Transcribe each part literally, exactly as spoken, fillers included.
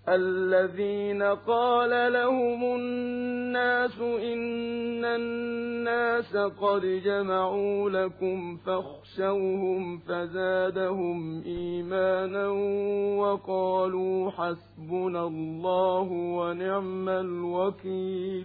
الذين قال لهم الناس إن الناس قد جمعوا لكم فاخشوهم فزادهم إيمانا وقالوا حسبنا الله ونعم الوكيل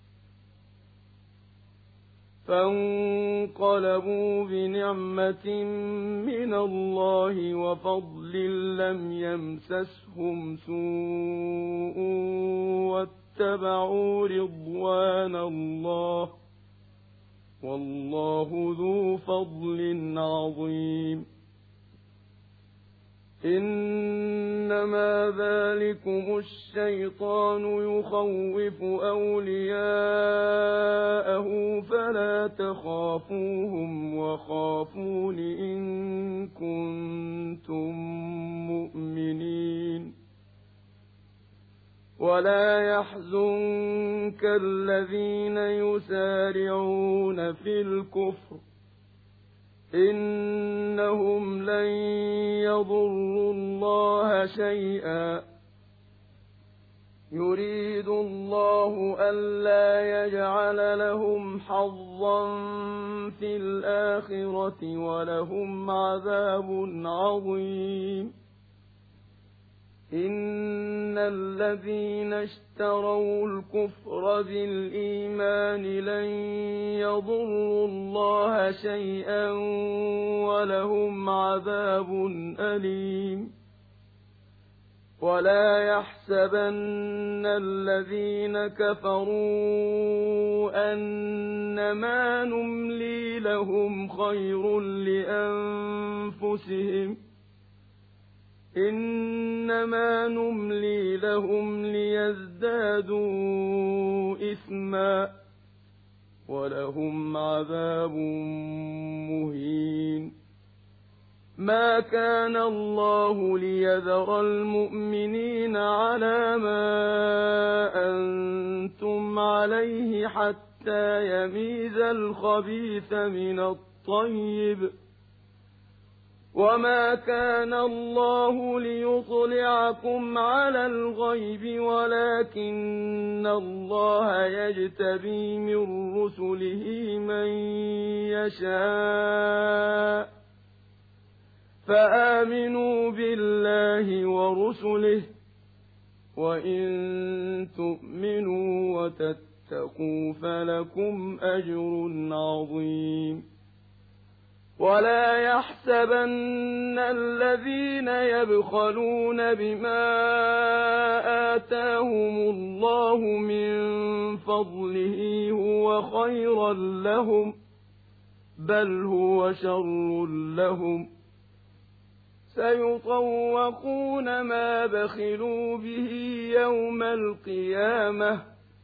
فانقلبوا بنعمة من الله وفضل لم يمسسهم سوء واتبعوا رضوان الله والله ذو فضل عظيم إنما ذلكم الشيطان يخوف أولياءه فلا تخافوهم وخافون إن كنتم مؤمنين ولا يحزنك الذين يسارعون في الكفر إنهم لن يضروا الله شيئا يريد الله ألا يجعل لهم حظا في الآخرة ولهم عذاب عظيم إن الذين اشتروا الكفر بالإيمان لن يضروا الله شيئا ولهم عذاب أليم ولا يحسبن الذين كفروا أنما نملي لهم خير لأنفسهم إنما نملي لهم ليزدادوا إثما ولهم عذاب مهين ما كان الله ليذر المؤمنين على ما أنتم عليه حتى يميز الخبيث من الطيب وما كان الله ليطلعكم على الغيب ولكن الله يجتبي من رسله من يشاء فآمنوا بالله ورسله وإن تؤمنوا وتتقوا فلكم أجر عظيم ولا يحسبن الذين يبخلون بما آتاهم الله من فضله هو خيرا لهم بل هو شر لهم سيطوقون ما بخلوا به يوم القيامة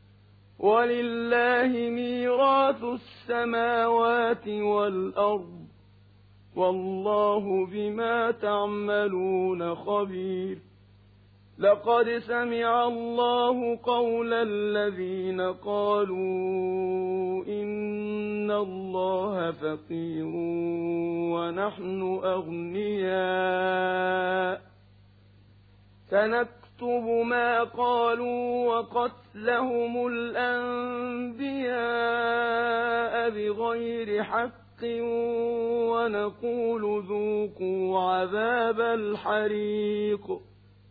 ولله ميراث السماوات والأرض والله بما تعملون خبير لقد سمع الله قول الذين قالوا إن الله فقير ونحن أغنياء سنكتب ما قالوا وقتلهم الأنبياء بغير حق ونقول ذوقوا عذاب الحريق